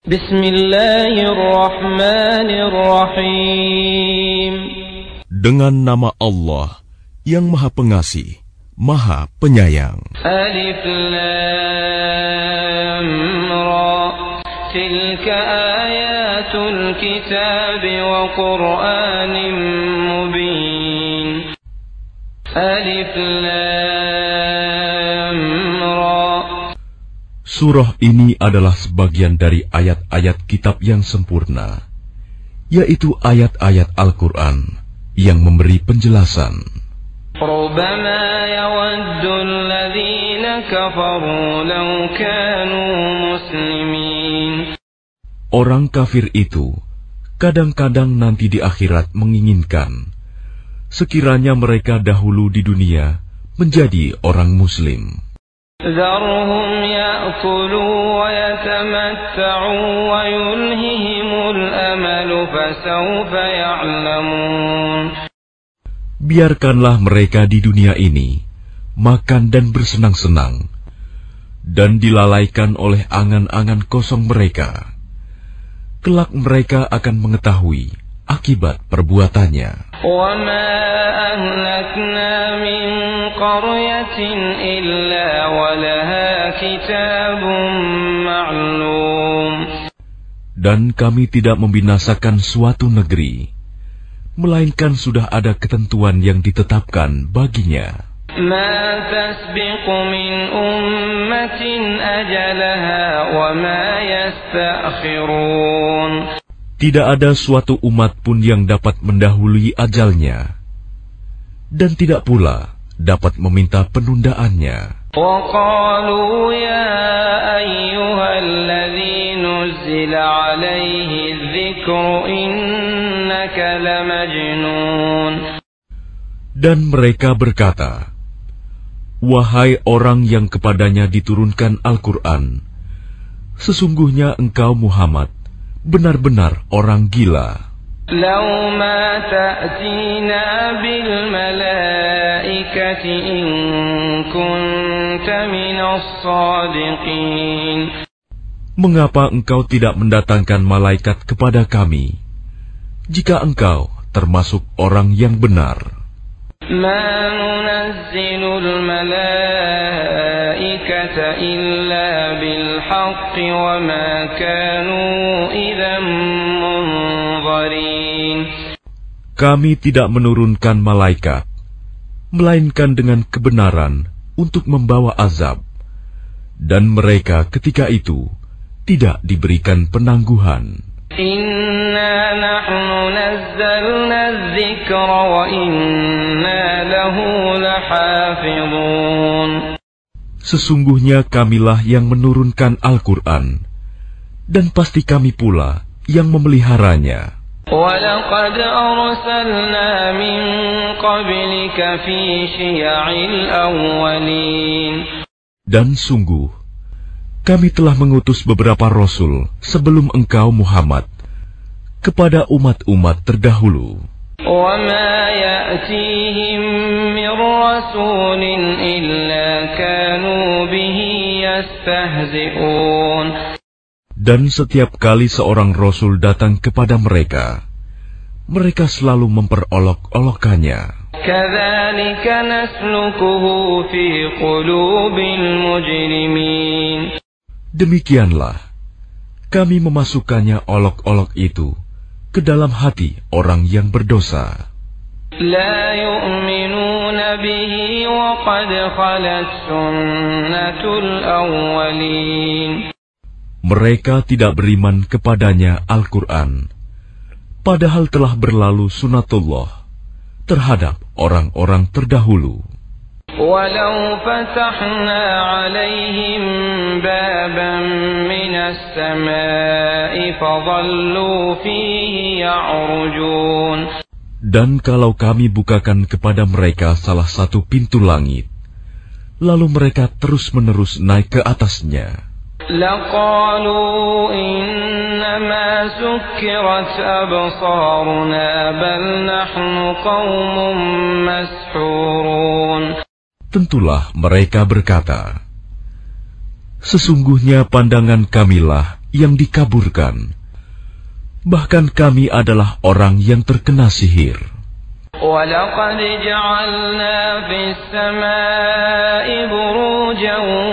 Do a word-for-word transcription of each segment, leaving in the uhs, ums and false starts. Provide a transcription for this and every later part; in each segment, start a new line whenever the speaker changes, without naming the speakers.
Bismillahirrahmanirrahim.
Dengan nama Allah yang Maha Pengasih, Maha Penyayang.
Alif Lam Ra. Tilka ayatul kitab wa Qur'anin mubin. Alif Lam Ra.
Surah ini adalah sebagian dari ayat-ayat kitab yang sempurna, yaitu ayat-ayat Al-Quran yang memberi penjelasan.
ربما يود الذين كفروا لو كانوا مسلمين.
Orang kafir itu kadang-kadang nanti di akhirat menginginkan sekiranya mereka dahulu di dunia menjadi orang muslim.
ذرهم يأكلوا ويتمتعوا ويلههم الأمل فسوف يعلمون.
Biarkanlah mereka di dunia ini makan dan bersenang-senang, dan dilalaikan oleh angan-angan kosong mereka. Kelak mereka akan mengetahui akibat perbuatannya.
وَمَا أَهْلَكْنَا مِنْ قَرْيَةٍ إِلَّا وَلَهَا كِتَابٌ مَعْلُومٌ.
Dan kami tidak membinasakan suatu negeri, melainkan sudah ada ketentuan yang ditetapkan baginya.
مَا تَسْبِقُ مِنْ أُمَّةٍ أَجَلَهَا وَمَا يَسْتَأْخِرُونَ.
Tidak ada suatu umat pun yang dapat mendahului ajalnya, dan tidak pula dapat meminta penundaannya.
وَقَالُوا يَا أَيُّهَا الَّذِي نُزِّلَ عَلَيْهِ الذِّكْرُ إِنَّكَ لَمَجْنُونَ.
Dan mereka berkata, wahai orang yang kepadanya diturunkan Al-Quran, sesungguhnya engkau Muhammad benar-benar orang gila.
لَوْ مَا تَأْتِينَا بِالْمَلَائِكَةِ إِن كُنتَ مِنَ الصَّادِقِينَ.
Mengapa engkau tidak mendatangkan malaikat kepada kami, jika engkau termasuk orang yang benar?
مَا نُنَزِّلُ الْمَلَائِكَةَ إِلَّا بِالْحَقِّ وَمَا كَانُوا إِذًا مُنظَرِينَ.
Kami tidak menurunkan malaikat, melainkan dengan kebenaran untuk membawa azab, dan mereka ketika itu tidak diberikan penangguhan.
Inna nahnu nazzalna adh-dhikra wa inna lahu lahafizun.
Sesungguhnya kamilah yang menurunkan Al-Quran, dan pasti kami pula yang memeliharanya.
وَلَقَدْ أَرْسَلْنَا مِنْ قَبْلِكَ فِي شِيَعِ الْأَوَّلِينَ. Dan
sungguh, kami telah mengutus beberapa rasul sebelum engkau Muhammad kepada umat-umat terdahulu.
وَمَا يَأْتِيهِمْ مِنْ رَسُولٍ إِلَّا كَانُوا بِهِ يَسْتَهْزِئُونَ.
Dan setiap kali seorang rasul datang kepada mereka, mereka selalu memperolok-olokkannya.
كَذَلِكَ نَسْلُكُهُ فِي قُلُوبِ الْمُجْرِمِينَ. Demikianlah
kami memasukkannya olok-olok itu ke dalam hati orang yang berdosa.
لَا يُؤْمِنُونَ بِهِ وَقَدْ خَلَتْ سُنَّةُ الْأَوَّلِينَ.
Mereka tidak beriman kepadanya Al-Quran, padahal telah berlalu sunatullah terhadap orang-orang terdahulu.
وَلَوْ فَتَحْنَا عَلَيْهِمْ بَابًا مِنَ السَّمَاءِ فَظَلُّوا فِيهِ يَعْرُجُونَ.
Dan kalau kami bukakan kepada mereka salah satu pintu langit, lalu mereka terus-menerus naik ke atasnya,
لَقَالُوا إِنَّمَا سُكِّرَتْ أَبْصَارُنَا بَلْ نَحْنُ قَوْمٌ مَسْحُورُونَ.
Tentulah mereka berkata, sesungguhnya pandangan kamilah yang dikaburkan. Bahkan kami adalah orang yang terkena sihir.
وَلَقَدْ جَعَلْنَا فِي السَّمَاءِ بُرُوجًا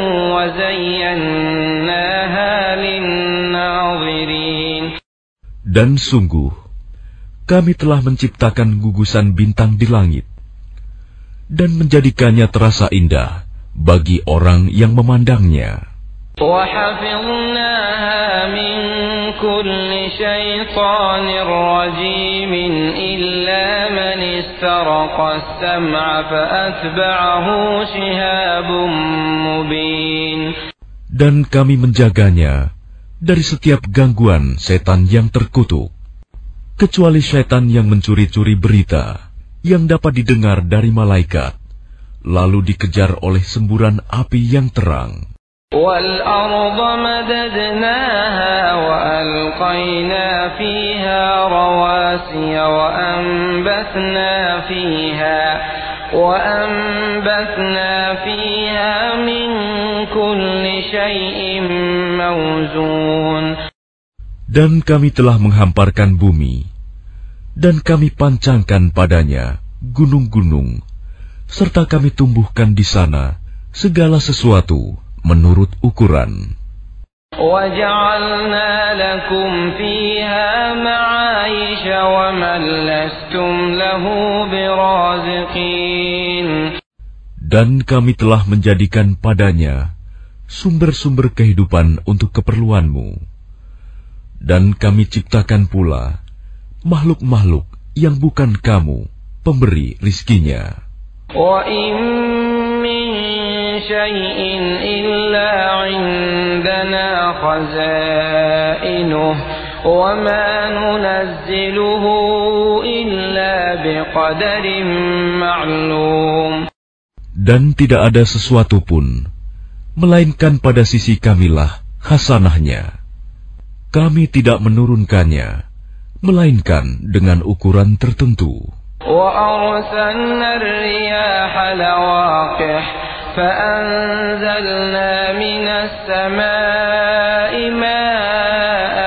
وَزَيَّنَّاهَا لِلنَّاظِرِينَ.
Dan sungguh, kami telah menciptakan gugusan bintang di langit dan menjadikannya terasa indah bagi orang yang memandangnya.
وَحَفِظْنَاهَا مِنْ كُلِّ شَيْطَانٍ رَجِيمٍ إِلَّا مَنِ اسْتَرَقَ السَّمْعَ فَأَتْبَعَهُ شِهَابٌ مُبِينٌ.
Dan kami menjaganya dari setiap gangguan setan yang terkutuk, kecuali setan yang mencuri-curi berita yang dapat didengar dari malaikat, lalu dikejar oleh semburan api yang terang.
وَالْأَرْضَ مَدَدْنَاهَا وَأَلْقَيْنَا فِيهَا رَوَاسِيَ وَأَنبَتْنَا فِيهَا وَأَنبَتْنَا فِيهَا مِنْ كُلِّ شَيْءٍ مَوْزُونٍ.
Dan kami telah menghamparkan bumi, dan kami pancangkan padanya gunung-gunung, serta kami tumbuhkan di sana segala sesuatu menurut ukuran.
وَجَعَلْنَا لَكُمْ فِيهَا مَعَايِشَ وَمَنْ لَسْتُمْ لَهُ بِرَازِقِينَ.
Dan kami telah menjadikan padanya sumber-sumber kehidupan untuk keperluanmu. Dan kami ciptakan pula makhluk-makhluk yang bukan kamu pemberi rizkinya.
وَإِن مِّن شَيْءٍ إِلَّا عِندَنَا خَزَائِنُهُ وَمَا نُنَزِّلُهُ إِلَّا بِقَدَرٍ مَّعْلُومٍ.
Dan tidak ada sesuatu pun, melainkan pada sisi kamilah hasanahnya. Kami tidak menurunkannya, melainkan dengan ukuran tertentu.
وَأَرْسَلْنَا الرِّيَاحَ لَوَاقِحَ فَأَنزَلْنَا مِنَ السَّمَاءِ مَاءً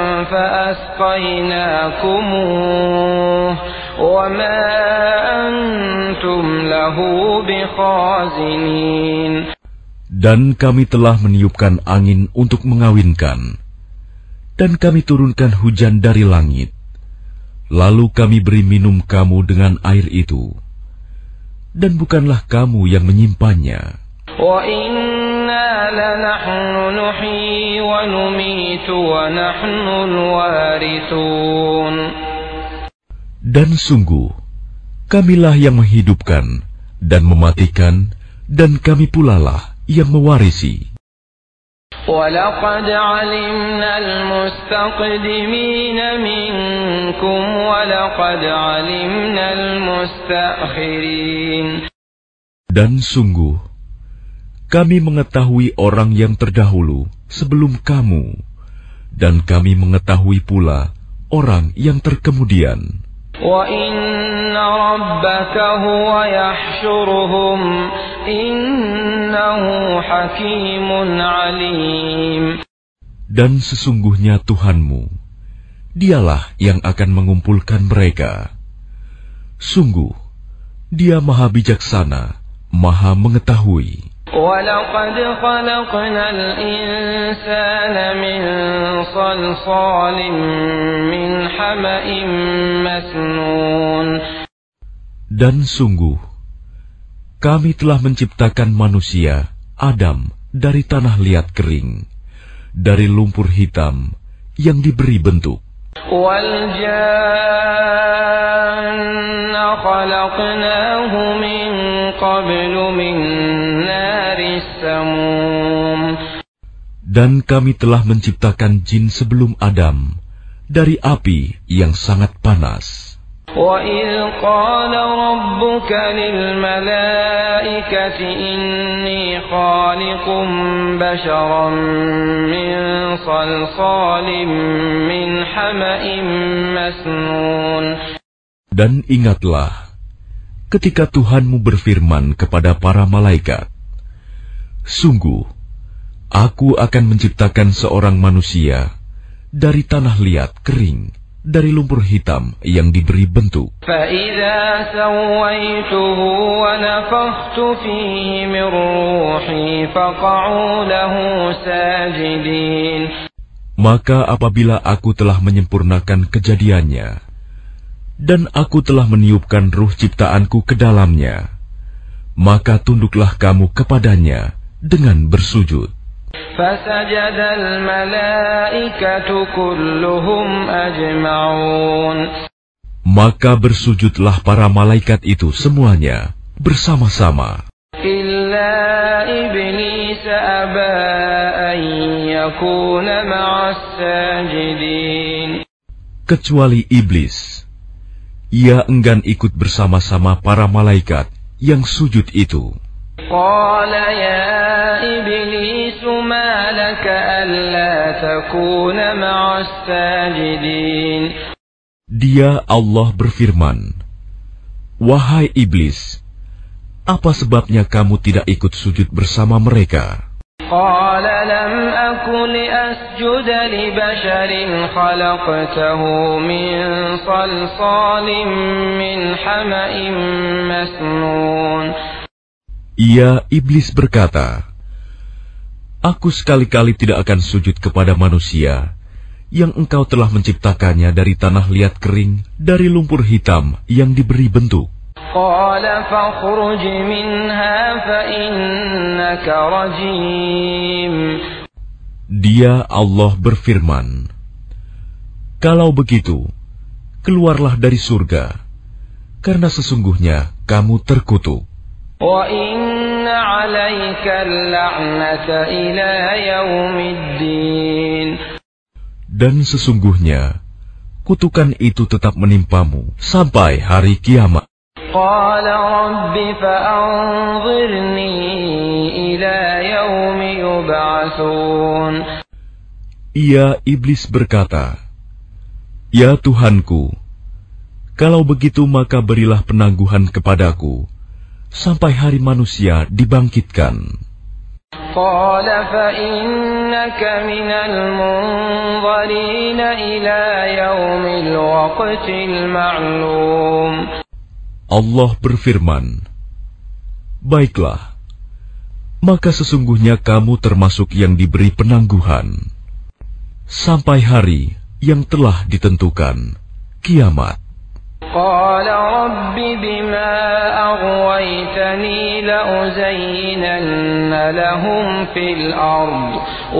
فَأَسْقَيْنَاكُمُوهُ وَمَا أَنْتُمْ لَهُ بِخَازِنِينَ.
Dan kami telah meniupkan angin untuk mengawinkan, dan kami turunkan hujan dari langit. Lalu kami beri minum kamu dengan air itu, dan bukanlah kamu yang menyimpannya.
وَإِنَّا لَنَحْنُ نُحْيِي وَنُمِيتُ وَنَحْنُ الْوَارِثُونَ.
Dan sungguh, kamilah yang menghidupkan dan mematikan, dan kami pula lah yang mewarisi.
وَلَقَدْ عَلِمْنَا الْمُسْتَقْدِمِينَ مِنكُمْ وَلَقَدْ عَلِمْنَا الْمُسْتَأْخِرِينَ.
Dan sungguh, kami mengetahui orang yang terdahulu sebelum kamu, dan kami mengetahui pula orang yang terkemudian.
وَإِنَّ رَبَّكَ هُوَ يَحْشُرُهُمْ إِنَّهُ حَكِيمٌ عَلِيمٌ. Dan
sesungguhnya Tuhanmu, Dialah yang akan mengumpulkan mereka. Sungguh, Dia Maha Bijaksana, Maha Mengetahui.
وَلَقَدْ خَلَقْنَا الْإِنسَانَ مِنْ صَلْصَالٍ مِنْ حَمَإٍ مَسْنُونٍ.
Dan sungguh, kami telah menciptakan manusia, Adam, dari tanah liat kering, dari lumpur hitam yang diberi bentuk.
وَالْجَانَّ خَلَقْنَاهُ مِنْ قَبْلُ مِنْ نَارِ السَّمُومِ.
Dan kami telah menciptakan jin sebelum Adam dari api yang sangat panas.
وَإِذْ قَالَ رَبُّكَ لِلْمَلَائِكَةِ إِنِّي خَالِقٌ بَشَرًا مِنْ صَلْصَالٍ مِنْ حَمَإٍ مَسْنُونٍ.
Dan ingatlah ketika Tuhanmu berfirman kepada para malaikat, sungguh, Aku akan menciptakan seorang manusia dari tanah liat kering, dari lumpur hitam yang diberi bentuk.
فَإِذَا سَوَّيْتُهُ وَنَفَخْتُ فِيهِ مِنْ رُوحِي فَقَعُوا لَهُ سَاجِدِينَ.
Maka apabila aku telah menyempurnakan kejadiannya, dan aku telah meniupkan ruh ciptaanku ke dalamnya, maka tunduklah kamu kepadanya dengan bersujud.
فَسَجَدَ الْمَلَائِكَةُ كُلُّهُمْ أَجْمَعُونَ.
Maka bersujudlah para malaikat itu semuanya bersama-sama.
إِلَّا إِبْلِيسَ أَبَى أَن يَكُونَ مَعَ السَّاجِدِينَ.
Kecuali iblis, ia enggan ikut bersama-sama para malaikat yang sujud itu.
قال يا إبليس ما لك ألا تكون مع الساجدين.
Dia Allah berfirman, "Wahai iblis, apa sebabnya kamu tidak ikut sujud bersama mereka?"
قال لم أكن أسجد لبشر خلقته من صلصال من حمأ مسنون.
Ia, iblis berkata, "Aku sekali-kali tidak akan sujud kepada manusia yang engkau telah menciptakannya dari tanah liat kering, dari lumpur hitam yang diberi bentuk."
قال فاخرج منها فإنك رجيم.
Dia, Allah berfirman, "Kalau begitu, keluarlah dari surga, karena sesungguhnya kamu terkutuk.
وَإِنَّ عَلَيْكَ اللَّعْنَةَ إِلَى يَوْمِ الدِّينِ.
Dan sesungguhnya kutukan itu tetap menimpamu sampai hari kiamat."
قَالَ رَبِّ فَأَنظِرْنِي إِلَى يَوْمِ يُبْعَثُونَ.
Ia, iblis berkata, "Ya Tuhanku, kalau begitu maka berilah penangguhan kepadaku sampai hari manusia dibangkitkan."
قال فإنك من المنظرين إلى يوم الوقت المعلوم.
Allah berfirman, "Baiklah, maka sesungguhnya kamu termasuk yang diberi penangguhan sampai hari yang telah ditentukan, kiamat."
قال رب بما أغويتني لأزينن لهم في الأرض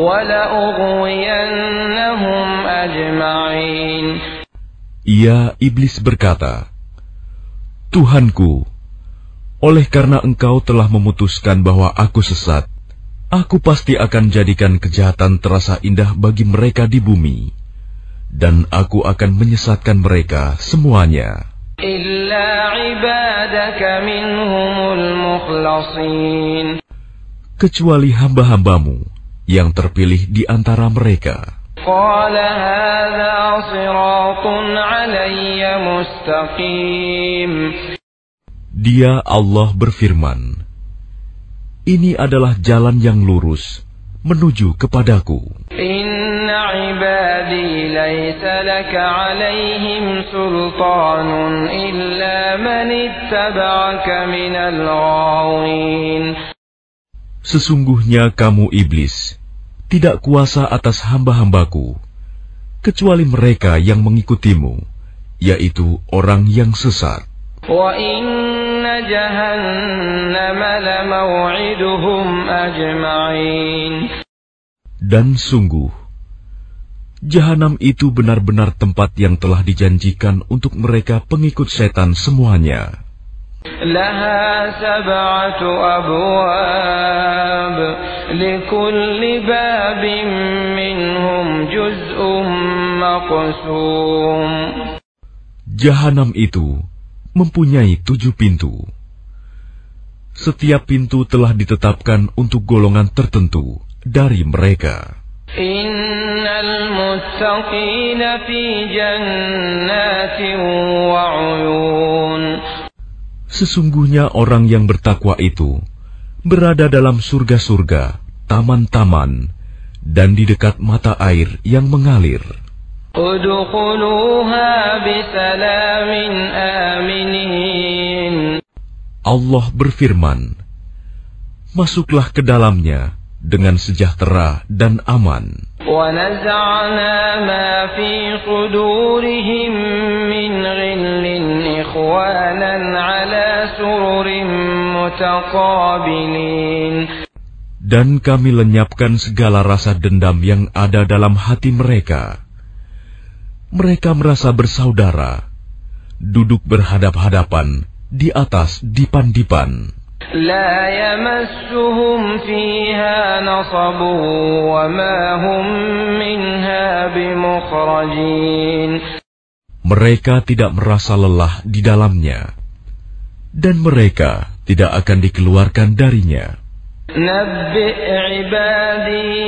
ولأغوينهم أجمعين.
Ia, iblis berkata, "Tuhanku, oleh karena engkau telah memutuskan bahwa aku sesat, aku pasti akan jadikan kejahatan terasa indah bagi mereka di bumi, dan aku akan menyesatkan mereka semuanya.
Illa ibadaka minhumul mukhlasin.
Kecuali hamba-hambamu yang terpilih di antara mereka."
Qala hadha siratun alayya mustaqim.
Dia, Allah berfirman, "Ini adalah jalan yang lurus menuju kepadaku.
Inna ibadi laysa laka alaihim sultanun illa man ittaba'aka minal ghawin."
Sesungguhnya kamu iblis tidak kuasa atas hamba-hambaku kecuali mereka yang mengikutimu, yaitu orang yang sesat.
Wa inna jahannama lamaw'iduhum ajma'in.
Dan sungguh, Jahanam itu benar-benar tempat yang telah dijanjikan untuk mereka pengikut setan semuanya.
Laha sab'atu abwab, likulli babin minhum juz'un maqsum.
Jahanam itu mempunyai tujuh pintu. Setiap pintu telah ditetapkan untuk golongan tertentu dari mereka.
Innal muttaqina fi jannatin wa 'uyun.
Sesungguhnya orang yang bertakwa itu berada dalam surga-surga taman-taman dan di dekat mata air yang mengalir.
Udkhuluha bisalamin aminin.
Allah berfirman, masuklah ke dalamnya dengan sejahtera dan aman.
Wa naz'ana ma fi qudurihim min ghillin ikhwanan ala sururin mutaqabilin.
Dan kami lenyapkan segala rasa dendam yang ada dalam hati mereka. Mereka merasa bersaudara, duduk berhadap-hadapan di atas dipan-dipan.
La yamassuhum fiha nasabu wa ma hum minha bimukhrajin.
Mereka tidak merasa lelah di dalamnya, dan mereka tidak akan dikeluarkan darinya.
Nabbi' ibadi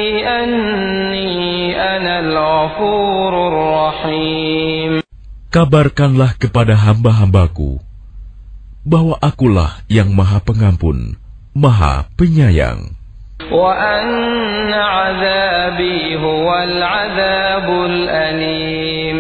anni anal ghafurur rahim.
Kabarkanlah kepada hamba-hambaku bahwa akulah yang maha pengampun, maha penyayang.
Wa anna 'adzabi huwal 'adzabul alim.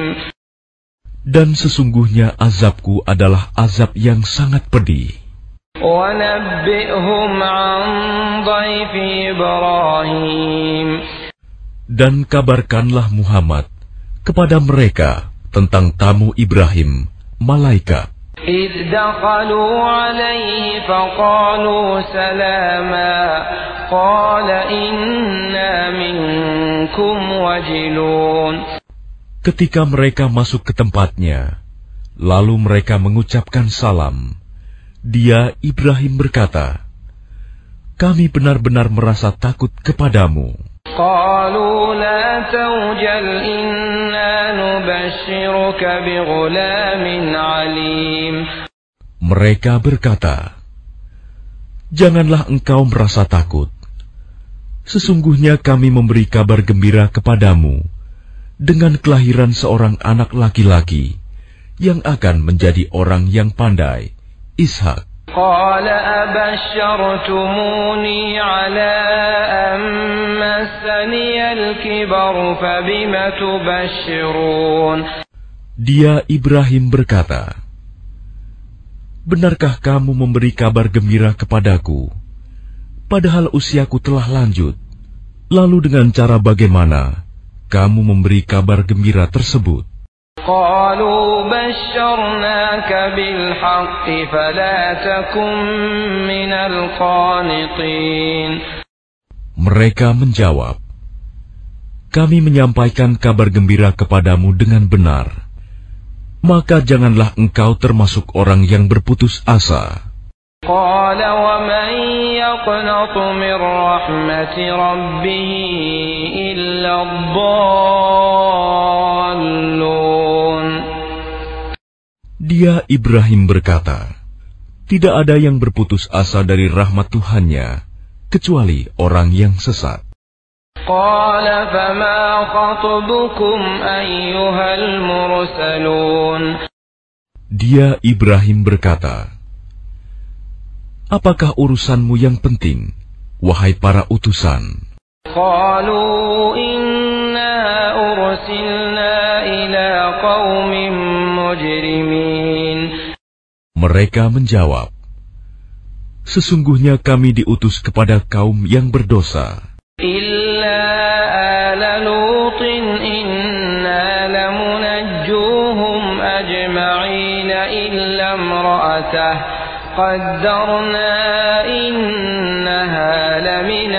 Dan sesungguhnya azabku adalah azab yang sangat pedih.
Wa nabbi'hum 'an dhaifi Ibrahim.
Dan kabarkanlah Muhammad kepada mereka tentang tamu Ibrahim, malaikat.
إذ دخلوا عليه فقالوا سلاما قال إنا منكم وجلون.
Ketika mereka masuk ke tempatnya, lalu mereka mengucapkan salam. Dia, Ibrahim, berkata, kami benar-benar merasa takut kepadamu.
قالوا لا توجل إنا نبشرك بغلام عليم.
Mereka berkata, janganlah engkau merasa takut. Sesungguhnya kami memberi kabar gembira kepadamu dengan kelahiran seorang anak laki-laki yang akan menjadi orang yang pandai, Ishak.
قال أبشرتموني على أن مسني الكبر فبم تبشرون.
Dia, Ibrahim, berkata, benarkah kamu memberi kabar gembira kepadaku, padahal usiaku telah lanjut? Lalu dengan cara bagaimana kamu memberi kabar gembira tersebut?
قالوا بشرناك بالحق فلا تكن من القانطين.
Mereka menjawab, kami menyampaikan kabar gembira kepadamu dengan benar, maka janganlah engkau termasuk orang yang berputus asa.
قال ومن يقنط من رحمة ربه إلا الضالون.
Dia, Ibrahim, berkata, tidak ada yang berputus asa dari rahmat Tuhannya kecuali orang yang sesat.
قال فما خطبكم أيها المرسلون.
Dia, Ibrahim, berkata, apakah urusanmu yang penting, wahai para utusan?
قالوا إنا أرسلنا إلى قوم مجرمين.
Mereka menjawab, sesungguhnya kami diutus kepada kaum yang berdosa.
إلا آل لوط إنا لمنجوهم أجمعين إلا امرأته قدرنا إنها لمن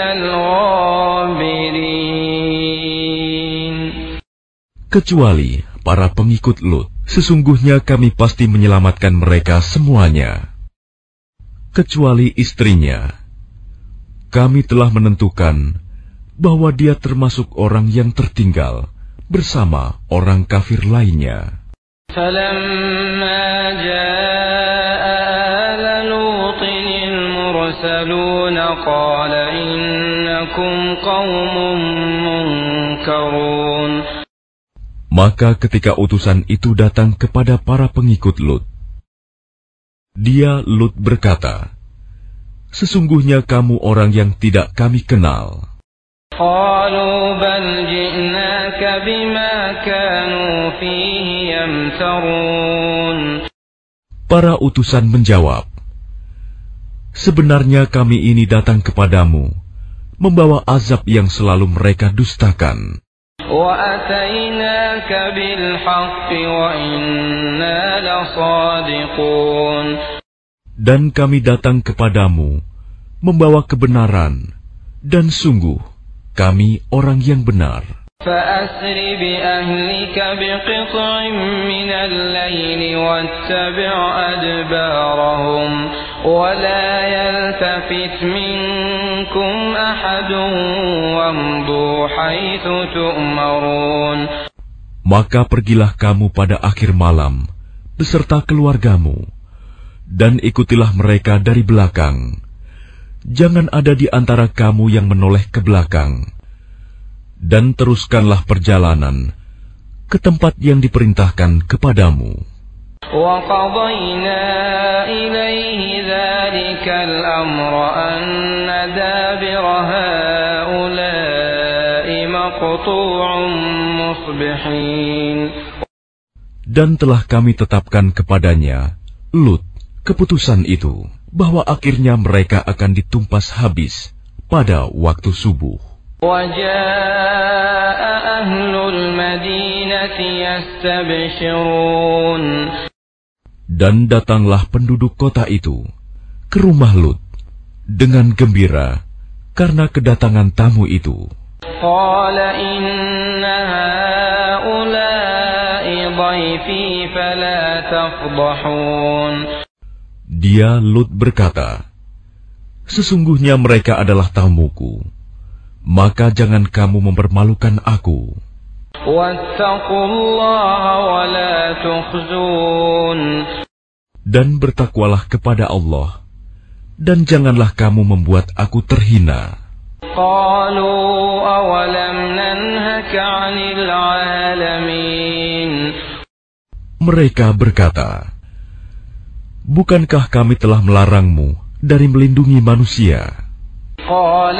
الغابرين.
Kecuali para pengikut Lut, sesungguhnya kami pasti menyelamatkan mereka semuanya. Kecuali istrinya, kami telah menentukan bahwa dia termasuk orang yang tertinggal bersama orang kafir lainnya.
فلما جاء آل لوط المرسلون قال إنكم قوم منكرون.
Maka ketika utusan itu datang kepada para pengikut Lut, dia, Lut, berkata, sesungguhnya kamu orang yang tidak kami kenal.
قالوا بل جئناك بما كانوا فيه يمترون.
Para utusan menjawab, sebenarnya kami ini datang kepadamu membawa azab yang selalu mereka dustakan.
وَأَتَيْنَاكَ بِالْحَقِّ وَإِنَّا لَصَادِقُونَ.
Dan kami datang kepadamu membawa kebenaran, dan sungguh kami orang yang benar.
فَأَسْرِ بِأَهْلِكَ بِقِطْعٍ مِّنَ اللَّيْلِ وَاتَّبِعْ أَدْبَارَهُمْ وَلَا يَلْتَفِتْ مِنكُمْ أَحَدٌ وَامْضُوا حَيْثُ تُؤْمَرُونَ.
Maka pergilah kamu pada akhir malam beserta keluargamu, dan ikutilah mereka dari belakang. Jangan ada di antara kamu yang menoleh ke belakang. Dan teruskanlah perjalanan ke tempat yang diperintahkan kepadamu.
وَقَضَيْنَا إِلَيْهِ ذَلِكَ الْأَمْرَ أَنَّ دَابِرَ هَؤُلَاءِ مَقْطُوعٌ مُصْبِحِينَ.
Dan telah kami tetapkan kepadanya, Lut, keputusan itu, bahwa akhirnya mereka akan ditumpas habis pada waktu subuh.
وَجَاءَ أَهْلُ الْمَدِينَةِ يَسْتَبْشِرُونَ.
Dan datanglah penduduk kota itu ke rumah Lut dengan gembira karena kedatangan tamu itu.
قَالَ إِنَّ هَؤُلَاءِ ضَيْفِي فَلَا تَفْضَحُونَ.
Dia Lut berkata, sesungguhnya mereka adalah tamuku, maka jangan kamu mempermalukan aku. Dan bertakwalah kepada Allah, dan janganlah kamu membuat aku terhina. Mereka berkata, bukankah kami telah melarangmu dari melindungi manusia?
قال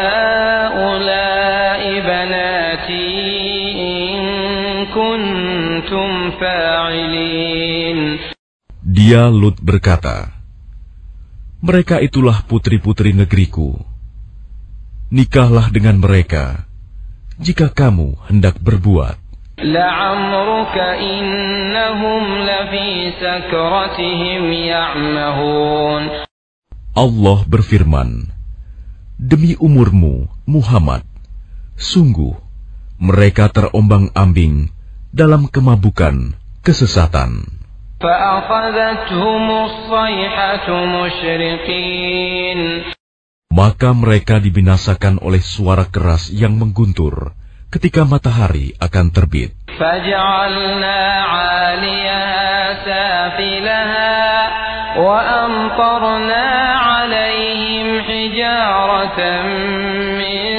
هؤلاء بناتي إن كنتم فاعلين.
Dia Lut berkata, mereka itulah putri-putri negeriku. Nikahlah dengan mereka jika kamu hendak berbuat.
لعمرك إنهم لفي سكرتهم يعمهون.
Allah berfirman, demi umurmu, Muhammad, sungguh mereka terombang-ambing dalam kemabukan kesesatan. Maka mereka dibinasakan oleh suara keras yang mengguntur ketika matahari akan terbit.
وَأَمْطَرْنَا عَلَيْهِمْ حِجَارَةً مِّن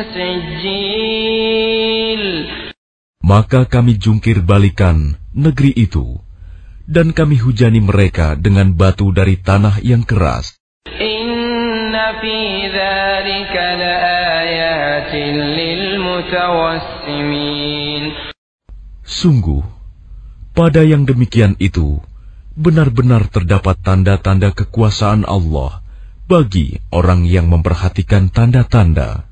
سِجِّيلٍ.
Maka kami jungkir balikan negeri itu, dan kami hujani mereka dengan batu dari tanah yang keras.
Inna fi dzalika laayatin lilmutawassimin.
Sungguh, pada yang demikian itu benar-benar terdapat tanda-tanda kekuasaan Allah bagi orang yang memperhatikan tanda-tanda.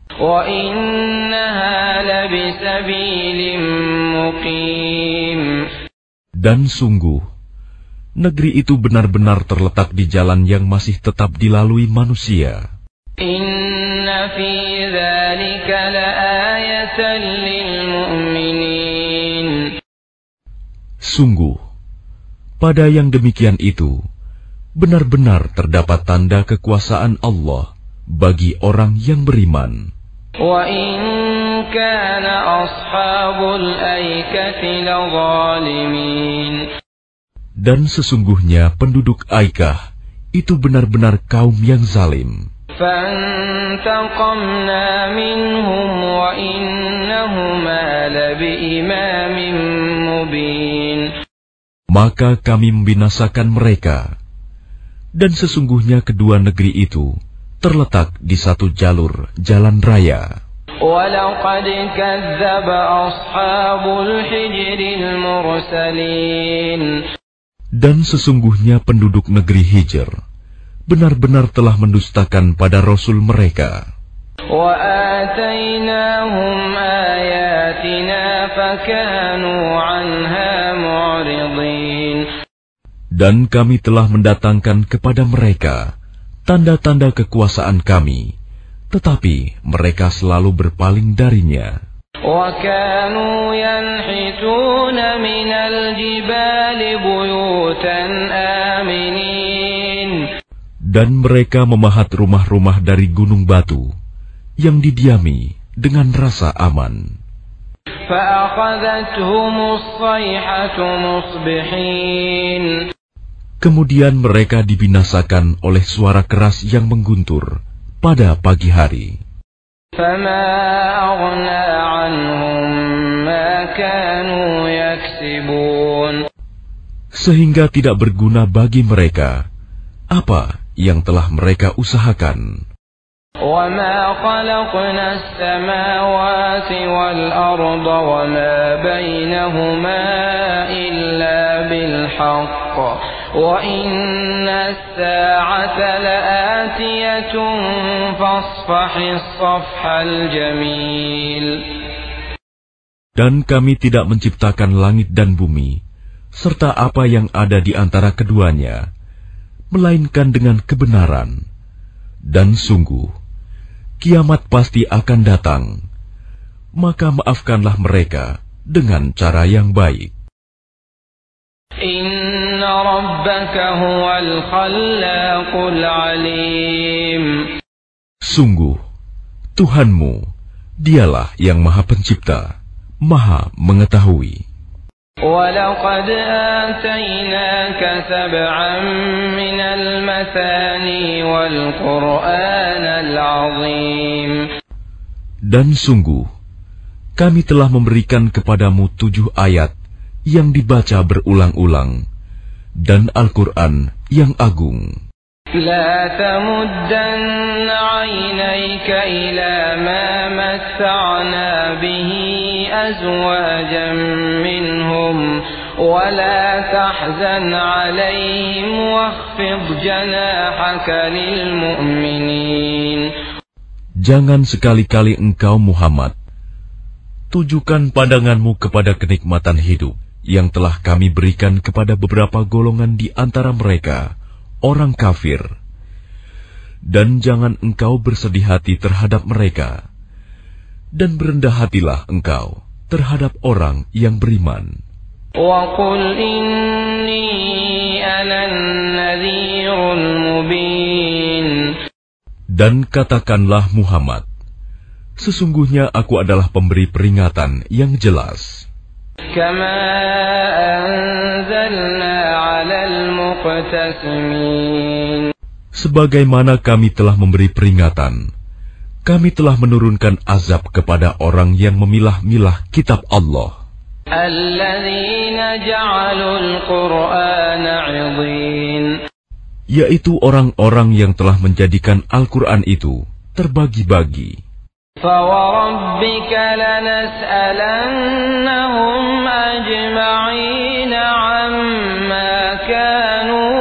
Dan sungguh, negeri itu benar-benar terletak di jalan yang masih tetap dilalui manusia.
Inna fi dzalika laayatan lilmu'minin.
Sungguh, pada yang demikian itu, benar-benar terdapat tanda kekuasaan Allah bagi orang yang beriman.
Wa in kana ashabul aikati ladzalimin.
Dan sesungguhnya penduduk Aikah itu benar-benar kaum yang zalim.
Fantaqamna minhum wa innahuma labiimamin mubin.
Maka kami membinasakan mereka, dan sesungguhnya kedua negeri itu terletak di satu jalur jalan raya.
وَلَقَدْ كَذَّبَ أَصْحَابُ الْحِجْرِ الْمُرْسَلِينَ.
Dan sesungguhnya penduduk negeri Hijr benar-benar telah mendustakan pada Rasul mereka.
وَآتَيْنَاهُمْ آيَاتِنَا فَكَانُوا عَنْهَا مُعْرِضِينَ.
Dan kami telah mendatangkan kepada mereka tanda-tanda kekuasaan kami, tetapi mereka selalu berpaling darinya.
وَكَانُوا يَنْحِتُونَ مِنَ الْجِبَالِ بُيُوتًا آمِنِينَ. Dan
mereka memahat rumah-rumah dari gunung batu yang didiami dengan rasa aman.
فَأَخَذَتْهُمُ الصَّيْحَةُ مُصْبِحِينَ.
Kemudian mereka dibinasakan oleh suara keras yang mengguntur pada pagi hari.
فَمَا أَغْنَى عَنْهُمْ مَا كَانُوا يَكْسِبُونَ.
Sehingga tidak berguna bagi mereka apa yang telah mereka usahakan.
وَمَا خَلَقْنَا السَّمَاوَاتِ وَالْأَرْضَ وَمَا بَيْنَهُمَا إِلَّا بِالْحَقِّ وَإِنَّ السَّاعَةَ لَآتِيَةٌ فَاصْفَحِ الصَّفْحَ الْجَمِيلَ.
Dan kami tidak menciptakan langit dan bumi serta apa yang ada di antara keduanya, melainkan dengan kebenaran. Dan sungguh, kiamat pasti akan datang. Maka maafkanlah mereka dengan cara yang baik.
Inna rabbaka huwal khallaqul alim.
Sungguh, Tuhanmu, dialah yang Maha Pencipta, Maha Mengetahui.
وَلَقَدْ آتَيْنَاكَ سَبْعًا مِنَ الْمَثَانِي وَالْقُرْآنَ الْعَظِيمَ.
Dan sungguh, kami telah memberikan kepadamu tujuh ayat yang dibaca berulang-ulang, dan Al-Quran yang agung.
لا تمدن عينيك إلى ما متعنا به أزواجا منهم ولا تحزن عليهم واخفض جناحك للمؤمنين.
Jangan sekali-kali engkau Muhammad tujukan pandanganmu kepada kenikmatan hidup yang telah kami berikan kepada beberapa golongan di antara mereka, orang kafir, dan jangan engkau bersedih hati terhadap mereka, dan berendah hatilah engkau terhadap orang yang beriman.
وَقُلْ إِنِّي أَنَا النَّذِيرُ الْمُبِينُ.
Dan katakanlah Muhammad, sesungguhnya aku adalah pemberi peringatan yang jelas.
كَمَا أَنزَلْنَا عَلَى الْمُقْتَسِمِينَ.
Sebagaimana kami telah memberi peringatan, kami telah menurunkan azab kepada orang yang memilah-milah kitab Allah.
الَّذِينَ جَعَلُوا الْقُرْآنَ عِضِينَ.
Yaitu orang-orang yang telah menjadikan Al-Quran itu terbagi-bagi.
فَوَرَبِّكَ لَنَسْأَلَنَّهُمْ أَجْمَعِينَ عَمَّا كَانُوا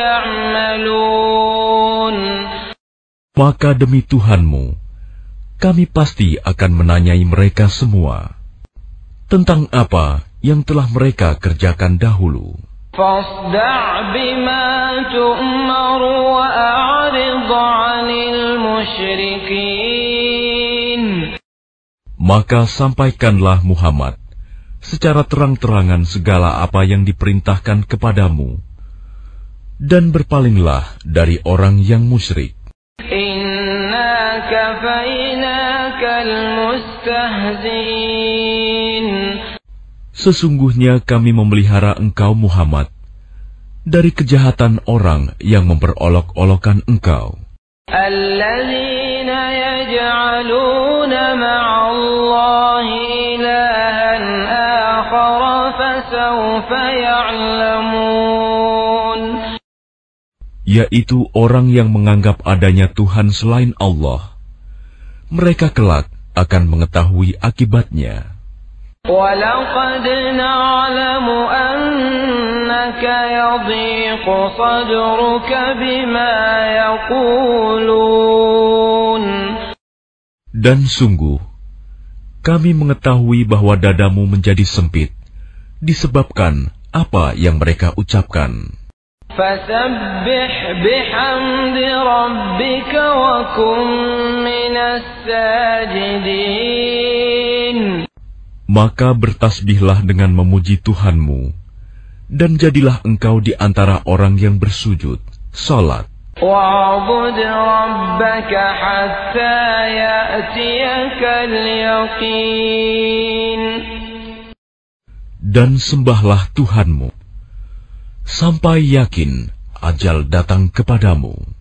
يَعْمَلُونَ.
Maka demi Tuhanmu, kami pasti akan menanyai mereka semua tentang apa yang telah mereka kerjakan dahulu.
فَاصْدَعْ بِمَا تُؤْمَرُ وَأَعْرِضْ عَنِ الْمُشْرِكِينَ.
Maka sampaikanlah Muhammad secara terang-terangan segala apa yang diperintahkan kepadamu, dan berpalinglah dari orang yang musyrik.
Inna kafainakal mustahziin.
Sesungguhnya kami memelihara engkau Muhammad dari kejahatan orang yang memperolok-olokkan engkau.
Alladzina yaj'aluna ma'allahi ilahan akhara fasawfa ya'lamun.
Yaitu orang yang menganggap adanya Tuhan selain Allah. Mereka kelak akan mengetahui akibatnya.
وَلَقَدْ نَعْلَمُ أَنَّكَ يَضِيقُ صَدْرُكَ بِمَا يَقُولُونَ.
Dan sungguh, kami mengetahui bahwa dadamu menjadi sempit, disebabkan apa yang mereka ucapkan.
فَسَبِّحْ بِحَمْدِ رَبِّكَ وَكُن مِّنَ السَّاجِدِينَ.
Maka bertasbihlah dengan memuji Tuhanmu, dan jadilah engkau di antara orang yang bersujud, salat.
وَاعْبُدْ رَبَّكَ حَتَّى يَأْتِيَكَ الْيَقِينُ.
Dan sembahlah Tuhanmu, sampai yakin ajal datang kepadamu.